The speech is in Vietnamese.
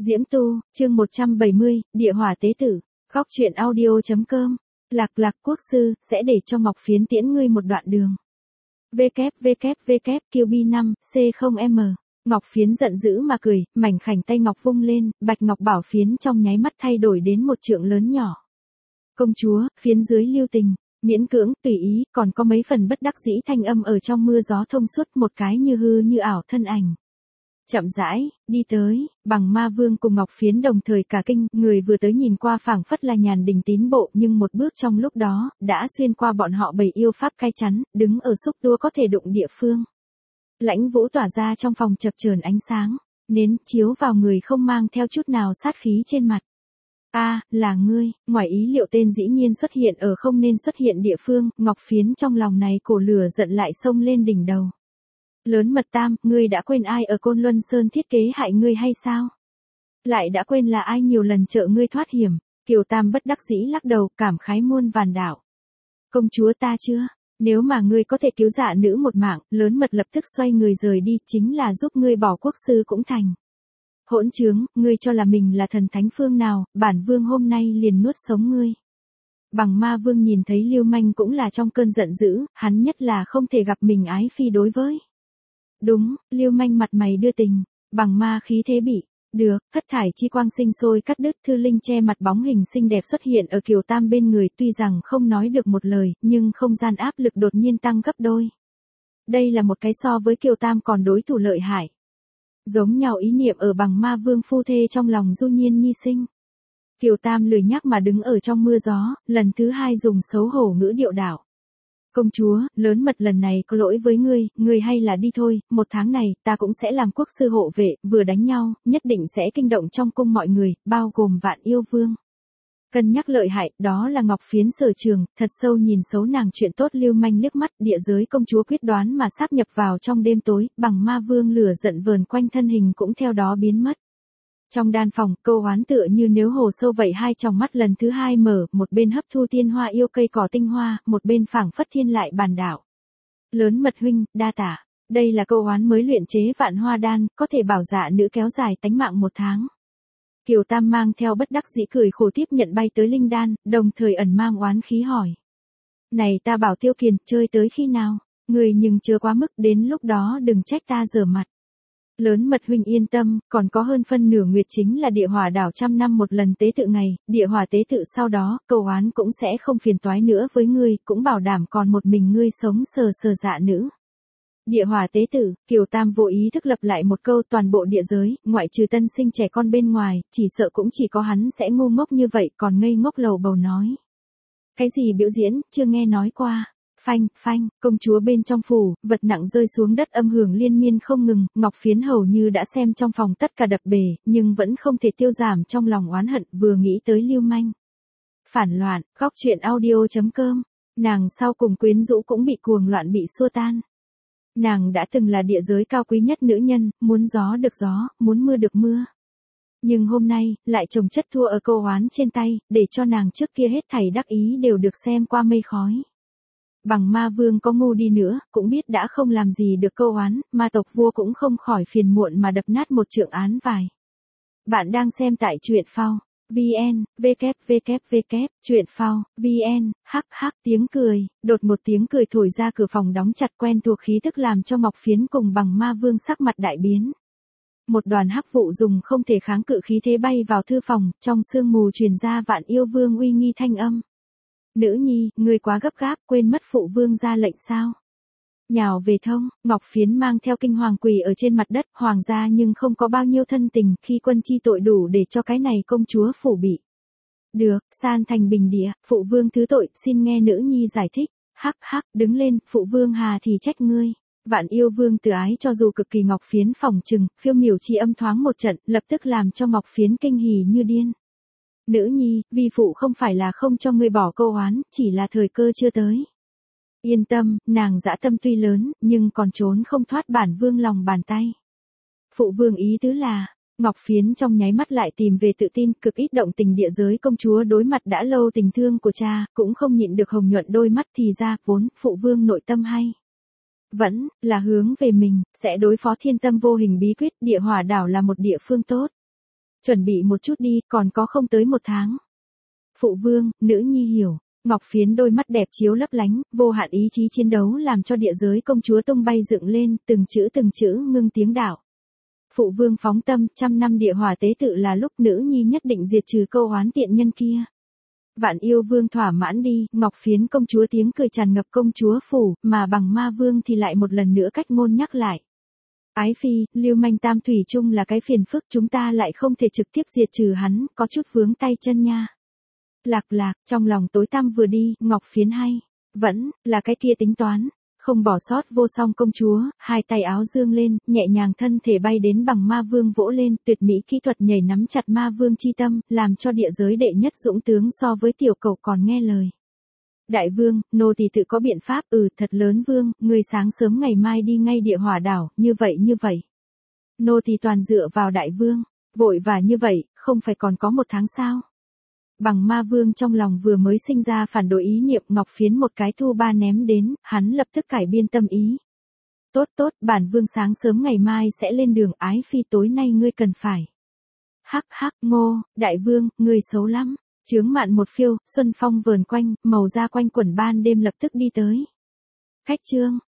Diễm Tu, chương 170, Địa Hỏa Tế Tử, Góc truyện audio.com, Lạc Quốc sư, sẽ để cho Ngọc Phiến tiễn ngươi một đoạn đường. WWW, QB5, C0M. Ngọc Phiến giận dữ mà cười, mảnh khảnh tay ngọc vung lên, bạch ngọc bảo phiến trong nháy mắt thay đổi đến một trượng lớn nhỏ. Công chúa, phiến dưới lưu tình, miễn cưỡng, tùy ý, còn có mấy phần bất đắc dĩ thanh âm ở trong mưa gió thông suốt, một cái như hư như ảo thân ảnh. Chậm rãi, đi tới, Bằng Ma Vương cùng Ngọc Phiến đồng thời cả kinh, người vừa tới nhìn qua phảng phất là Nhàn Đình tín bộ, nhưng một bước trong lúc đó, đã xuyên qua bọn họ bầy yêu pháp cai chắn, đứng ở xúc tua có thể đụng địa phương. Lãnh vũ tỏa ra trong phòng chập chờn ánh sáng, nến chiếu vào người không mang theo chút nào sát khí trên mặt. Là ngươi, ngoài ý liệu tên dĩ nhiên xuất hiện ở không nên xuất hiện địa phương, Ngọc Phiến trong lòng này cổ lửa giận lại xông lên đỉnh đầu. Lớn mật tam, ngươi đã quên ai ở Côn Luân Sơn thiết kế hại ngươi hay sao? Lại đã quên là ai nhiều lần trợ ngươi thoát hiểm, Kiều Tam bất đắc dĩ lắc đầu, cảm khái muôn vàn đảo. Công chúa ta chưa, nếu mà ngươi có thể cứu dạ nữ một mạng, lớn mật lập tức xoay người rời đi, chính là giúp ngươi bỏ quốc sư cũng thành. Hỗn trướng, ngươi cho là mình là thần thánh phương nào, bản vương hôm nay liền nuốt sống ngươi. Bằng Ma Vương nhìn thấy Lưu Manh cũng là trong cơn giận dữ, hắn nhất là không thể gặp mình ái phi đối với. Đúng, Lưu Manh mặt mày đưa tình, Bằng Ma khí thế bị. Được, thất thải chi quang sinh sôi cắt đứt, Thư Linh che mặt bóng hình xinh đẹp xuất hiện ở Kiều Tam bên người, tuy rằng không nói được một lời, nhưng không gian áp lực đột nhiên tăng gấp đôi. Đây là một cái so với Kiều Tam còn đối thủ lợi hại. Giống nhau ý niệm ở Bằng Ma Vương phu thê trong lòng du nhiên nhi sinh. Kiều Tam lười nhác mà đứng ở trong mưa gió, lần thứ hai dùng xấu hổ ngữ điệu đảo. Công chúa, lớn mật lần này có lỗi với ngươi hay là đi thôi, một tháng này, ta cũng sẽ làm quốc sư hộ vệ, vừa đánh nhau, nhất định sẽ kinh động trong cung mọi người, bao gồm Vạn Yêu Vương. Cân nhắc lợi hại, đó là Ngọc Phiến sở trường, thật sâu nhìn xấu nàng chuyện tốt Lưu Manh liếc mắt, địa giới công chúa quyết đoán mà sáp nhập vào trong đêm tối, Bằng Ma Vương lửa giận vờn quanh thân hình cũng theo đó biến mất. Trong đan phòng, Câu Hoán tựa như nếu hồ sâu vậy, hai tròng mắt lần thứ hai mở, một bên hấp thu tiên hoa yêu cây cỏ tinh hoa, một bên phảng phất thiên lại bàn đảo. Lớn mật huynh, đa tả, đây là Câu Hoán mới luyện chế vạn hoa đan, có thể bảo dạ nữ kéo dài tánh mạng 1 tháng. Kiều Tam mang theo bất đắc dĩ cười khổ tiếp nhận bay tới linh đan, đồng thời ẩn mang oán khí hỏi. Này ta bảo Tiêu Kiền, chơi tới khi nào? Người nhưng chưa quá mức, đến lúc đó đừng trách ta dở mặt. Lớn mật huynh yên tâm, còn có hơn phân nửa nguyệt chính là địa hỏa đảo 100 năm một lần tế tự ngày, địa hỏa tế tự sau đó, Câu Hoán cũng sẽ không phiền toái nữa với ngươi, cũng bảo đảm còn một mình ngươi sống sờ sờ dạ nữ. Địa hỏa tế tử, Kiều Tam vô ý thức lập lại một câu, toàn bộ địa giới, ngoại trừ tân sinh trẻ con bên ngoài, chỉ sợ cũng chỉ có hắn sẽ ngu ngốc như vậy, còn ngây ngốc lầu bầu nói. Cái gì biểu diễn, chưa nghe nói qua. Phanh, công chúa bên trong phủ, vật nặng rơi xuống đất âm hưởng liên miên không ngừng, Ngọc Phiến hầu như đã xem trong phòng tất cả đập bể, nhưng vẫn không thể tiêu giảm trong lòng oán hận, vừa nghĩ tới Lưu Manh. Phản loạn, góc truyện audio.com, nàng sau cùng quyến rũ cũng bị cuồng loạn bị xua tan. Nàng đã từng là địa giới cao quý nhất nữ nhân, muốn gió được gió, muốn mưa được mưa. Nhưng hôm nay, lại chồng chất thua ở Câu Hoán trên tay, để cho nàng trước kia hết thảy đắc ý đều được xem qua mây khói. Bằng Ma Vương có ngu đi nữa, cũng biết đã không làm gì được Câu Hoán, ma tộc vua cũng không khỏi phiền muộn mà đập nát một trượng án vải. Bạn đang xem tại truyện phao, VN, truyện phao, VN, tiếng cười, đột một tiếng cười thổi ra, cửa phòng đóng chặt, quen thuộc khí tức làm cho Ngọc Phiến cùng Bằng Ma Vương sắc mặt đại biến. Một đoàn hắc vụ dùng không thể kháng cự khí thế bay vào thư phòng, trong sương mù truyền ra Vạn Yêu Vương uy nghi thanh âm. Nữ nhi, ngươi quá gấp gáp, quên mất phụ vương ra lệnh sao? Nhào về thông, Ngọc Phiến mang theo kinh hoàng quỳ ở trên mặt đất, hoàng gia nhưng không có bao nhiêu thân tình, khi quân chi tội đủ để cho cái này công chúa phủ bị. Được, san thành bình địa, phụ vương thứ tội, xin nghe nữ nhi giải thích. Đứng lên, phụ vương hà thì trách ngươi. Vạn Yêu Vương từ ái cho dù cực kỳ, Ngọc Phiến phỏng chừng, phiêu miểu chi âm thoáng một trận, lập tức làm cho Ngọc Phiến kinh hỉ như điên. Nữ nhi, vi phụ không phải là không cho ngươi bỏ Câu Hoán, chỉ là thời cơ chưa tới. Yên tâm, nàng dã tâm tuy lớn, nhưng còn trốn không thoát bản vương lòng bàn tay. Phụ vương ý tứ là, Ngọc Phiến trong nháy mắt lại tìm về tự tin, cực ít động tình địa giới công chúa đối mặt đã lâu tình thương của cha, cũng không nhịn được hồng nhuận đôi mắt, thì ra, vốn, phụ vương nội tâm hay. Vẫn, là hướng về mình, sẽ đối phó thiên tâm vô hình bí quyết, địa hỏa đảo là một địa phương tốt. Chuẩn bị một chút đi, còn có không tới 1 tháng. Phụ vương, nữ nhi hiểu. Ngọc Phiến đôi mắt đẹp chiếu lấp lánh, vô hạn ý chí chiến đấu làm cho địa giới công chúa tung bay dựng lên, từng chữ ngưng tiếng đạo. Phụ vương phóng tâm, 100 năm địa hỏa tế tự là lúc nữ nhi nhất định diệt trừ câu oán tiện nhân kia. Vạn yêu vương thỏa mãn đi, Ngọc Phiến công chúa tiếng cười tràn ngập công chúa phủ, mà bằng ma vương thì lại một lần nữa cách ngôn nhắc lại. Ái phi, lưu manh tam thủy chung là cái phiền phức, chúng ta lại không thể trực tiếp diệt trừ hắn, có chút vướng tay chân nha. Lạc, trong lòng tối tăm vừa đi, Ngọc Phiến hay. Vẫn, là cái kia tính toán. Không bỏ sót vô song công chúa, hai tay áo dương lên, nhẹ nhàng thân thể bay đến bằng ma vương vỗ lên, tuyệt mỹ kỹ thuật nhảy nắm chặt ma vương chi tâm, làm cho địa giới đệ nhất dũng tướng so với tiểu cẩu còn nghe lời. Đại vương, nô tỳ tự có biện pháp, thật lớn vương, người sáng sớm ngày mai đi ngay địa hỏa đảo, như vậy. Nô tỳ toàn dựa vào đại vương, vội và như vậy, không phải còn có 1 tháng sao? Bằng ma vương trong lòng vừa mới sinh ra phản đối ý niệm, Ngọc Phiến một cái thu ba ném đến, hắn lập tức cải biên tâm ý. Tốt, bản vương sáng sớm ngày mai sẽ lên đường, ái phi tối nay ngươi cần phải. Hắc, Ngô, đại vương, ngươi xấu lắm. Chướng mạn một phiêu, xuân phong vờn quanh, màu da quanh quẩn ban đêm lập tức đi tới. Khách trương,